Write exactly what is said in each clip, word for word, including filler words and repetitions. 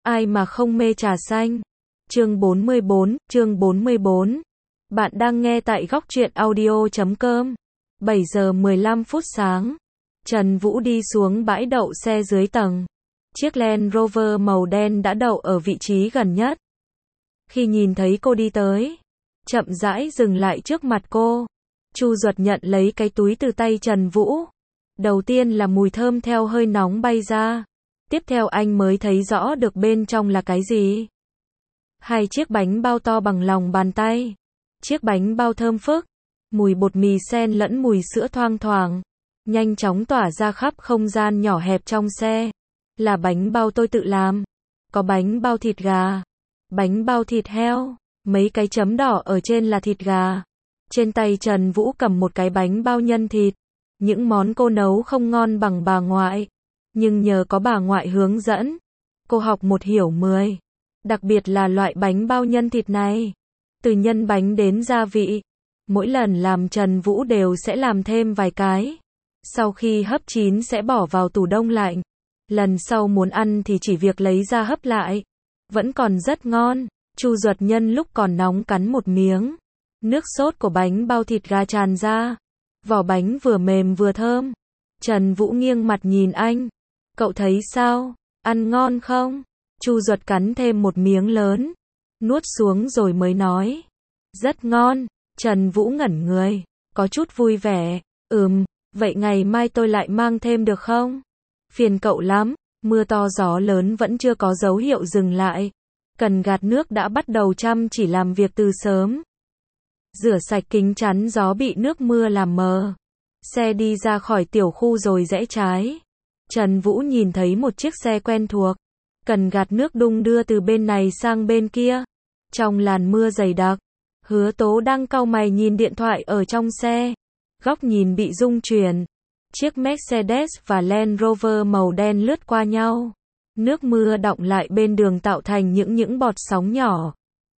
Ai mà không mê trà xanh? Chương bốn mươi bốn, chương bốn mươi bốn. Bạn đang nghe tại góc truyện audio chấm com. bảy giờ mười lăm phút sáng. Trần Vũ đi xuống bãi đậu xe dưới tầng. Chiếc Land Rover màu đen đã đậu ở vị trí gần nhất. Khi nhìn thấy cô đi tới, chậm rãi dừng lại trước mặt cô. Chu Duật nhận lấy cái túi từ tay Trần Vũ. Đầu tiên là mùi thơm theo hơi nóng bay ra. Tiếp theo anh mới thấy rõ được bên trong là cái gì. Hai chiếc bánh bao to bằng lòng bàn tay. Chiếc bánh bao thơm phức, mùi bột mì xen lẫn mùi sữa thoang thoảng, nhanh chóng tỏa ra khắp không gian nhỏ hẹp trong xe. Là bánh bao tôi tự làm. Có bánh bao thịt gà, bánh bao thịt heo, mấy cái chấm đỏ ở trên là thịt gà. Trên tay Trần Vũ cầm một cái bánh bao nhân thịt. Những món cô nấu không ngon bằng bà ngoại, nhưng nhờ có bà ngoại hướng dẫn, cô học một hiểu mười. Đặc biệt là loại bánh bao nhân thịt này. Từ nhân bánh đến gia vị, mỗi lần làm Trần Vũ đều sẽ làm thêm vài cái. Sau khi hấp chín sẽ bỏ vào tủ đông lạnh. Lần sau muốn ăn thì chỉ việc lấy ra hấp lại. Vẫn còn rất ngon. Chu Duật nhân lúc còn nóng cắn một miếng. Nước sốt của bánh bao thịt gà tràn ra. Vỏ bánh vừa mềm vừa thơm. Trần Vũ nghiêng mặt nhìn anh. Cậu thấy sao? Ăn ngon không? Chu Duật cắn thêm một miếng lớn. Nuốt xuống rồi mới nói. Rất ngon. Trần Vũ ngẩn người. Có chút vui vẻ. Ừm, vậy ngày mai tôi lại mang thêm được không? Phiền cậu lắm. Mưa to gió lớn vẫn chưa có dấu hiệu dừng lại. Cần gạt nước đã bắt đầu chăm chỉ làm việc từ sớm. Rửa sạch kính chắn gió bị nước mưa làm mờ. Xe đi ra khỏi tiểu khu rồi rẽ trái. Trần Vũ nhìn thấy một chiếc xe quen thuộc. Cần gạt nước đung đưa từ bên này sang bên kia. Trong làn mưa dày đặc, Hứa Tố đang cau mày nhìn điện thoại ở trong xe. Góc nhìn bị rung chuyển. Chiếc Mercedes và Land Rover màu đen lướt qua nhau. Nước mưa đọng lại bên đường tạo thành những những bọt sóng nhỏ.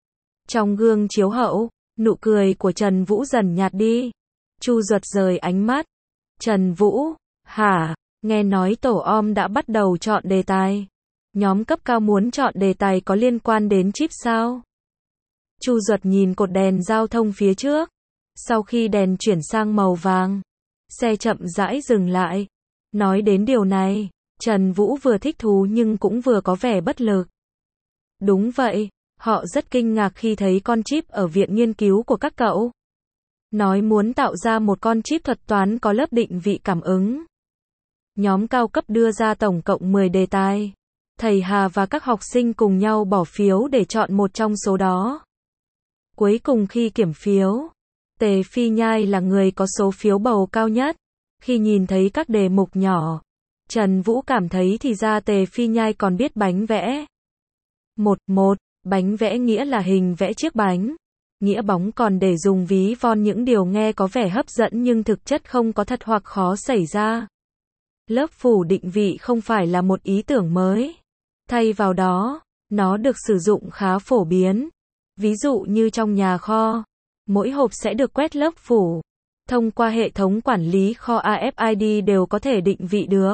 Trong gương chiếu hậu, nụ cười của Trần Vũ dần nhạt đi. Chu Duật rời ánh mắt. Trần Vũ, hả? Nghe nói tổ om đã bắt đầu chọn đề tài. Nhóm cấp cao muốn chọn đề tài có liên quan đến chip sao? Chu Duật nhìn cột đèn giao thông phía trước. Sau khi đèn chuyển sang màu vàng, xe chậm rãi dừng lại. Nói đến điều này, Trần Vũ vừa thích thú nhưng cũng vừa có vẻ bất lực. Đúng vậy, họ rất kinh ngạc khi thấy con chip ở viện nghiên cứu của các cậu. Nói muốn tạo ra một con chip thuật toán có lớp định vị cảm ứng. Nhóm cao cấp đưa ra tổng cộng mười đề tài. Thầy Hà và các học sinh cùng nhau bỏ phiếu để chọn một trong số đó. Cuối cùng khi kiểm phiếu, Tề Phi Nhai là người có số phiếu bầu cao nhất. Khi nhìn thấy các đề mục nhỏ, Trần Vũ cảm thấy thì ra Tề Phi Nhai còn biết bánh vẽ. Một, một, bánh vẽ nghĩa là hình vẽ chiếc bánh. Nghĩa bóng còn để dùng ví von những điều nghe có vẻ hấp dẫn nhưng thực chất không có thật hoặc khó xảy ra. Lớp phủ định vị không phải là một ý tưởng mới. Thay vào đó, nó được sử dụng khá phổ biến. Ví dụ như trong nhà kho, mỗi hộp sẽ được quét lớp phủ. Thông qua hệ thống quản lý kho a ép i đê đều có thể định vị được.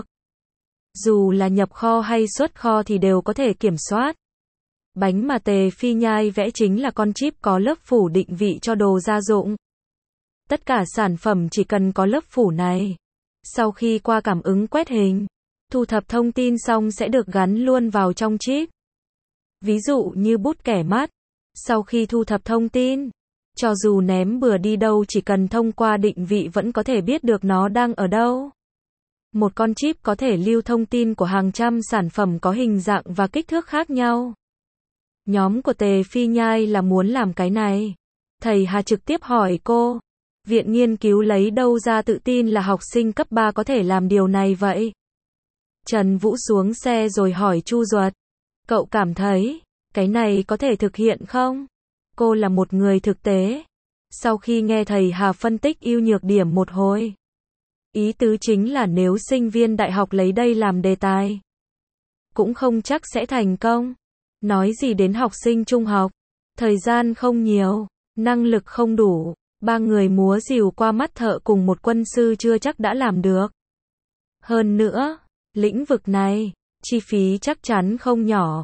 Dù là nhập kho hay xuất kho thì đều có thể kiểm soát. Bánh mà Tề Phi Nhai vẽ chính là con chip có lớp phủ định vị cho đồ gia dụng. Tất cả sản phẩm chỉ cần có lớp phủ này. Sau khi qua cảm ứng quét hình, thu thập thông tin xong sẽ được gắn luôn vào trong chip. Ví dụ như bút kẻ mắt. Sau khi thu thập thông tin, cho dù ném bừa đi đâu chỉ cần thông qua định vị vẫn có thể biết được nó đang ở đâu. Một con chip có thể lưu thông tin của hàng trăm sản phẩm có hình dạng và kích thước khác nhau. Nhóm của Tề Phi Nhai là muốn làm cái này. Thầy Hà trực tiếp hỏi cô. Viện nghiên cứu lấy đâu ra tự tin là học sinh cấp ba có thể làm điều này vậy? Trần Vũ xuống xe rồi hỏi Chu Duật. Cậu cảm thấy, cái này có thể thực hiện không? Cô là một người thực tế. Sau khi nghe thầy Hà phân tích ưu nhược điểm một hồi. Ý tứ chính là nếu sinh viên đại học lấy đây làm đề tài, cũng không chắc sẽ thành công. Nói gì đến học sinh trung học. Thời gian không nhiều, năng lực không đủ. Ba người múa rìu qua mắt thợ cùng một quân sư chưa chắc đã làm được. Hơn nữa, lĩnh vực này, chi phí chắc chắn không nhỏ.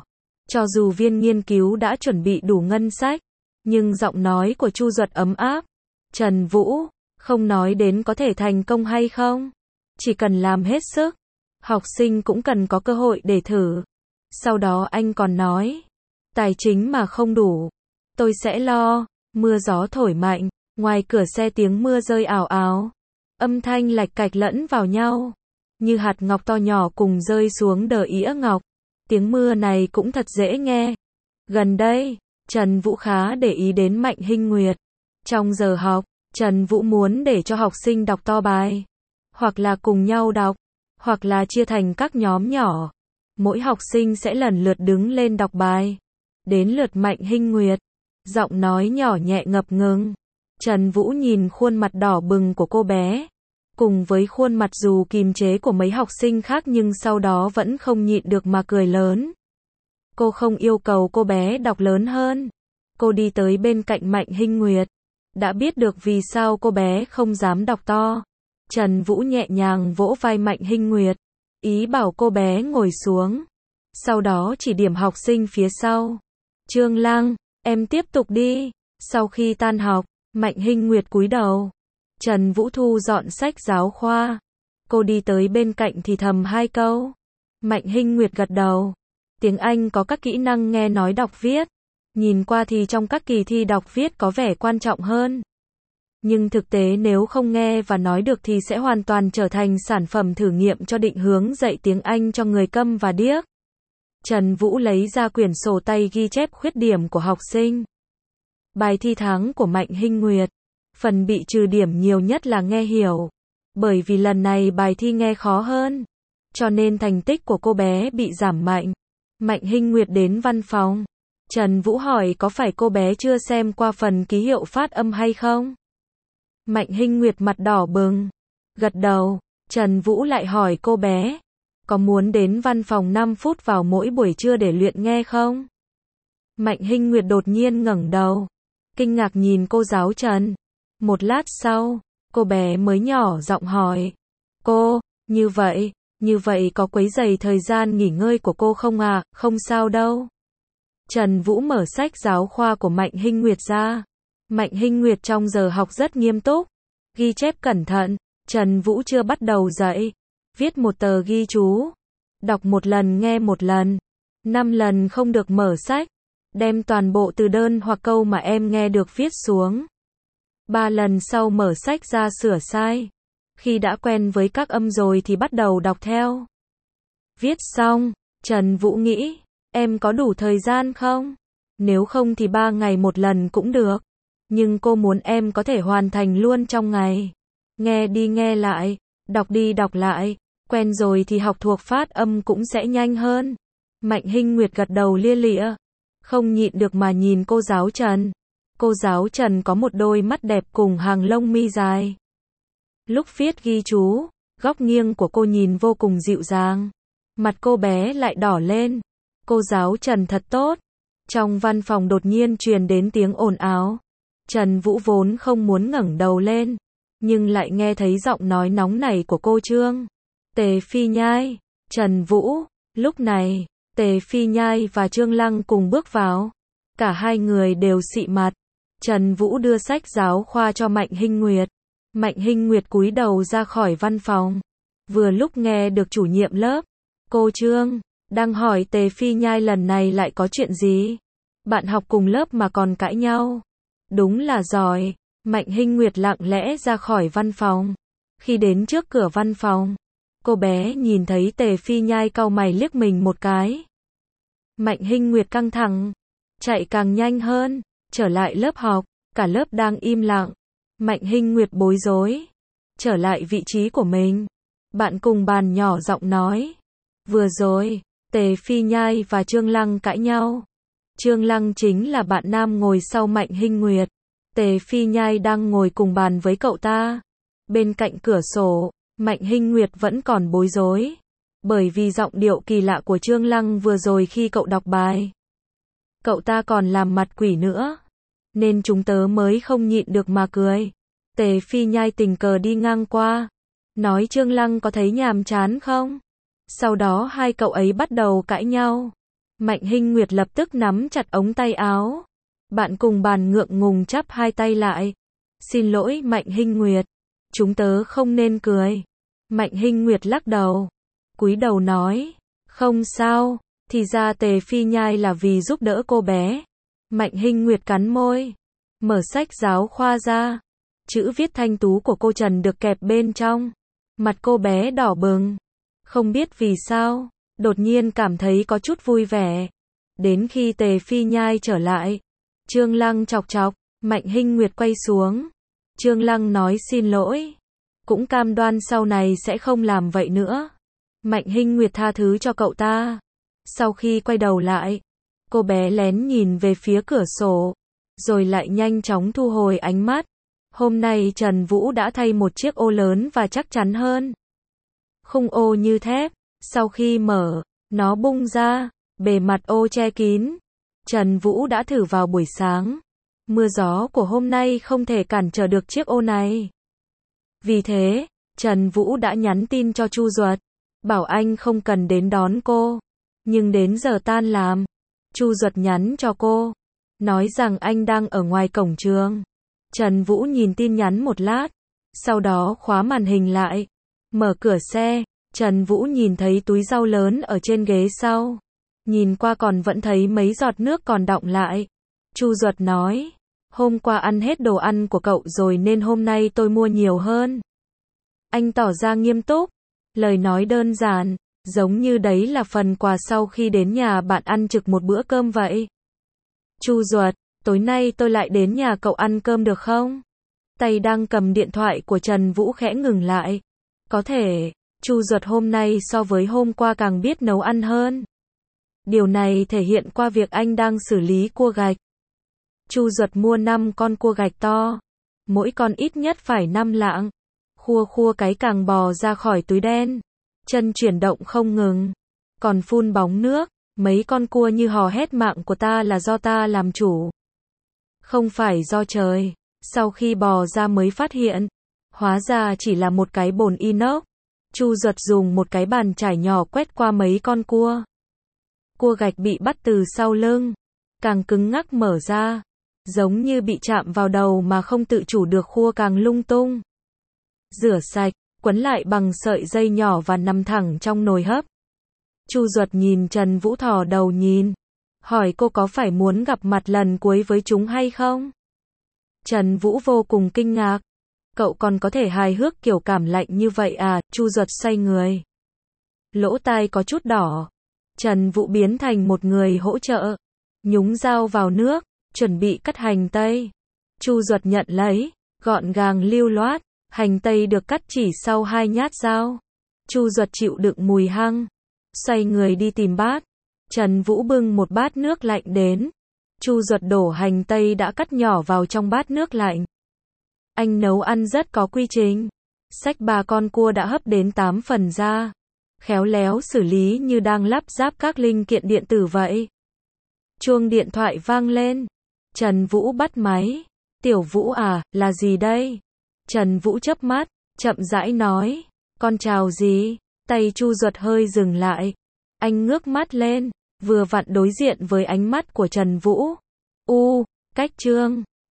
Cho dù viên nghiên cứu đã chuẩn bị đủ ngân sách, nhưng giọng nói của Chu Duật ấm áp. Trần Vũ, không nói đến có thể thành công hay không. Chỉ cần làm hết sức. Học sinh cũng cần có cơ hội để thử. Sau đó anh còn nói. Tài chính mà không đủ. Tôi sẽ lo. Mưa gió thổi mạnh. Ngoài cửa xe tiếng mưa rơi ảo ảo. Âm thanh lạch cạch lẫn vào nhau. Như hạt ngọc to nhỏ cùng rơi xuống đờ ĩa ngọc. Tiếng mưa này cũng thật dễ nghe. Gần đây, Trần Vũ khá để ý đến Mạnh Hinh Nguyệt. Trong giờ học, Trần Vũ muốn để cho học sinh đọc to bài. Hoặc là cùng nhau đọc. Hoặc là chia thành các nhóm nhỏ. Mỗi học sinh sẽ lần lượt đứng lên đọc bài. Đến lượt Mạnh Hinh Nguyệt. Giọng nói nhỏ nhẹ ngập ngừng. Trần Vũ nhìn khuôn mặt đỏ bừng của cô bé. Cùng với khuôn mặt dù kìm chế của mấy học sinh khác nhưng sau đó vẫn không nhịn được mà cười lớn. Cô không yêu cầu cô bé đọc lớn hơn. Cô đi tới bên cạnh Mạnh Hinh Nguyệt. Đã biết được vì sao cô bé không dám đọc to. Trần Vũ nhẹ nhàng vỗ vai Mạnh Hinh Nguyệt. Ý bảo cô bé ngồi xuống. Sau đó chỉ điểm học sinh phía sau. Trương Lăng, em tiếp tục đi. Sau khi tan học, Mạnh Hinh Nguyệt cúi đầu. Trần Vũ thu dọn sách giáo khoa. Cô đi tới bên cạnh thì thầm hai câu. Mạnh Hinh Nguyệt gật đầu. Tiếng Anh có các kỹ năng nghe nói đọc viết. Nhìn qua thì trong các kỳ thi đọc viết có vẻ quan trọng hơn. Nhưng thực tế nếu không nghe và nói được thì sẽ hoàn toàn trở thành sản phẩm thử nghiệm cho định hướng dạy tiếng Anh cho người câm và điếc. Trần Vũ lấy ra quyển sổ tay ghi chép khuyết điểm của học sinh. Bài thi tháng của Mạnh Hinh Nguyệt. Phần bị trừ điểm nhiều nhất là nghe hiểu. Bởi vì lần này bài thi nghe khó hơn. Cho nên thành tích của cô bé bị giảm mạnh. Mạnh Hinh Nguyệt đến văn phòng. Trần Vũ hỏi có phải cô bé chưa xem qua phần ký hiệu phát âm hay không? Mạnh Hinh Nguyệt mặt đỏ bừng. Gật đầu. Trần Vũ lại hỏi cô bé. Có muốn đến văn phòng năm phút vào mỗi buổi trưa để luyện nghe không? Mạnh Hinh Nguyệt đột nhiên ngẩng đầu. Kinh ngạc nhìn cô giáo Trần. Một lát sau, cô bé mới nhỏ giọng hỏi. Cô, như vậy, như vậy có quấy rầy thời gian nghỉ ngơi của cô không à? Không sao đâu. Trần Vũ mở sách giáo khoa của Mạnh Hinh Nguyệt ra. Mạnh Hinh Nguyệt trong giờ học rất nghiêm túc. Ghi chép cẩn thận. Trần Vũ chưa bắt đầu dạy. Viết một tờ ghi chú. Đọc một lần nghe một lần. Năm lần không được mở sách. Đem toàn bộ từ đơn hoặc câu mà em nghe được viết xuống. Ba lần sau mở sách ra sửa sai. Khi đã quen với các âm rồi thì bắt đầu đọc theo. Viết xong, Trần Vũ nghĩ, em có đủ thời gian không? Nếu không thì ba ngày một lần cũng được. Nhưng cô muốn em có thể hoàn thành luôn trong ngày. Nghe đi nghe lại, đọc đi đọc lại. Quen rồi thì học thuộc phát âm cũng sẽ nhanh hơn. Mạnh Hinh Nguyệt gật đầu lia lịa. Không nhịn được mà nhìn cô giáo Trần. Cô giáo Trần có một đôi mắt đẹp cùng hàng lông mi dài. Lúc viết ghi chú, góc nghiêng của cô nhìn vô cùng dịu dàng. Mặt cô bé lại đỏ lên. Cô giáo Trần thật tốt. Trong văn phòng đột nhiên truyền đến tiếng ồn ào. Trần Vũ vốn không muốn ngẩng đầu lên. Nhưng lại nghe thấy giọng nói nóng nảy của cô Trương. Tề Phi Nhai. Trần Vũ. Lúc này, Tề Phi Nhai và Trương Lăng cùng bước vào. Cả hai người đều xị mặt. Trần Vũ đưa sách giáo khoa cho Mạnh Hinh Nguyệt. Mạnh Hinh Nguyệt cúi đầu ra khỏi văn phòng. Vừa lúc nghe được chủ nhiệm lớp. Cô Trương, đang hỏi Tề Phi Nhai lần này lại có chuyện gì? Bạn học cùng lớp mà còn cãi nhau. Đúng là giỏi. Mạnh Hinh Nguyệt lặng lẽ ra khỏi văn phòng. Khi đến trước cửa văn phòng, cô bé nhìn thấy Tề Phi Nhai cau mày liếc mình một cái. Mạnh Hinh Nguyệt căng thẳng. Chạy càng nhanh hơn. Trở lại lớp học. Cả lớp đang im lặng. Mạnh Hinh Nguyệt bối rối. Trở lại vị trí của mình. Bạn cùng bàn nhỏ giọng nói. Vừa rồi, Tề Phi Nhai và Trương Lăng cãi nhau. Trương Lăng chính là bạn nam ngồi sau Mạnh Hinh Nguyệt. Tề Phi Nhai đang ngồi cùng bàn với cậu ta. Bên cạnh cửa sổ, Mạnh Hinh Nguyệt vẫn còn bối rối. Bởi vì giọng điệu kỳ lạ của Trương Lăng vừa rồi khi cậu đọc bài. Cậu ta còn làm mặt quỷ nữa. Nên chúng tớ mới không nhịn được mà cười. Tề Phi Nhai tình cờ đi ngang qua. Nói Trương Lăng có thấy nhàm chán không? Sau đó hai cậu ấy bắt đầu cãi nhau. Mạnh Hinh Nguyệt lập tức nắm chặt ống tay áo. Bạn cùng bàn ngượng ngùng chắp hai tay lại. Xin lỗi Mạnh Hinh Nguyệt. Chúng tớ không nên cười. Mạnh Hinh Nguyệt lắc đầu. Cúi đầu nói. Không sao, thì ra Tề Phi nhai là vì giúp đỡ cô bé. Mạnh Hinh Nguyệt cắn môi. Mở sách giáo khoa ra. Chữ viết thanh tú của cô Trần được kẹp bên trong. Mặt cô bé đỏ bừng. Không biết vì sao, đột nhiên cảm thấy có chút vui vẻ. Đến khi Tề Phi nhai trở lại. Trương Lăng chọc chọc, Mạnh Hinh Nguyệt quay xuống. Trương Lăng nói xin lỗi. Cũng cam đoan sau này sẽ không làm vậy nữa. Mạnh Hinh Nguyệt tha thứ cho cậu ta. Sau khi quay đầu lại, cô bé lén nhìn về phía cửa sổ, rồi lại nhanh chóng thu hồi ánh mắt. Hôm nay Trần Vũ đã thay một chiếc ô lớn và chắc chắn hơn. Khung ô như thép, sau khi mở, nó bung ra, bề mặt ô che kín. Trần Vũ đã thử vào buổi sáng. Mưa gió của hôm nay không thể cản trở được chiếc ô này. Vì thế, Trần Vũ đã nhắn tin cho Chu Duật, bảo anh không cần đến đón cô. Nhưng đến giờ tan làm, Chu Duật nhắn cho cô, nói rằng anh đang ở ngoài cổng trường. Trần Vũ nhìn tin nhắn một lát, sau đó khóa màn hình lại, mở cửa xe. Trần Vũ nhìn thấy túi rau lớn ở trên ghế sau. Nhìn qua còn vẫn thấy mấy giọt nước còn đọng lại. Chu Duật nói, hôm qua ăn hết đồ ăn của cậu rồi nên hôm nay tôi mua nhiều hơn. Anh tỏ ra nghiêm túc, lời nói đơn giản, giống như đấy là phần quà sau khi đến nhà bạn ăn trực một bữa cơm vậy. Chu Duật, tối nay tôi lại đến nhà cậu ăn cơm được không? Tay đang cầm điện thoại của Trần Vũ khẽ ngừng lại. Có thể, Chu Duật hôm nay so với hôm qua càng biết nấu ăn hơn. Điều này thể hiện qua việc anh đang xử lý cua gạch. Chu Duật mua năm con cua gạch to, mỗi con ít nhất phải năm lạng. Khua khua cái càng bò ra khỏi túi đen, chân chuyển động không ngừng, còn phun bóng nước. Mấy con cua như hò hét mạng của ta là do ta làm chủ, không phải do trời. Sau khi bò ra mới phát hiện, hóa ra chỉ là một cái bồn inox. Chu Duật dùng một cái bàn chải nhỏ quét qua mấy con cua. Cua gạch bị bắt từ sau lưng, càng cứng ngắc mở ra, giống như bị chạm vào đầu mà không tự chủ được, khua càng lung tung. Rửa sạch, quấn lại bằng sợi dây nhỏ và nằm thẳng trong nồi hấp. Chu Duật nhìn Trần Vũ thò đầu nhìn, hỏi cô có phải muốn gặp mặt lần cuối với chúng hay không? Trần Vũ vô cùng kinh ngạc. Cậu còn có thể hài hước kiểu cảm lạnh như vậy à? Chu Duật xoay người. Lỗ tai có chút đỏ. Trần Vũ biến thành một người hỗ trợ. Nhúng dao vào nước, chuẩn bị cắt hành tây. Chu Duật nhận lấy, gọn gàng lưu loát. Hành tây được cắt chỉ sau hai nhát dao. Chu Duật chịu đựng mùi hăng, xoay người đi tìm bát. Trần Vũ bưng một bát nước lạnh đến. Chu Duật đổ hành tây đã cắt nhỏ vào trong bát nước lạnh. Anh nấu ăn rất có quy trình. Xách ba con cua đã hấp đến tám phần ra, khéo léo xử lý như đang lắp ráp các linh kiện điện tử vậy. Chuông điện thoại vang lên. Trần Vũ bắt máy. Tiểu Vũ à, là gì đây? Trần Vũ chớp mắt, chậm rãi nói, con chào gì? Tay Chu Duật hơi dừng lại. Anh ngước mắt lên, vừa vặn đối diện với ánh mắt của Trần Vũ. U, cách Trương.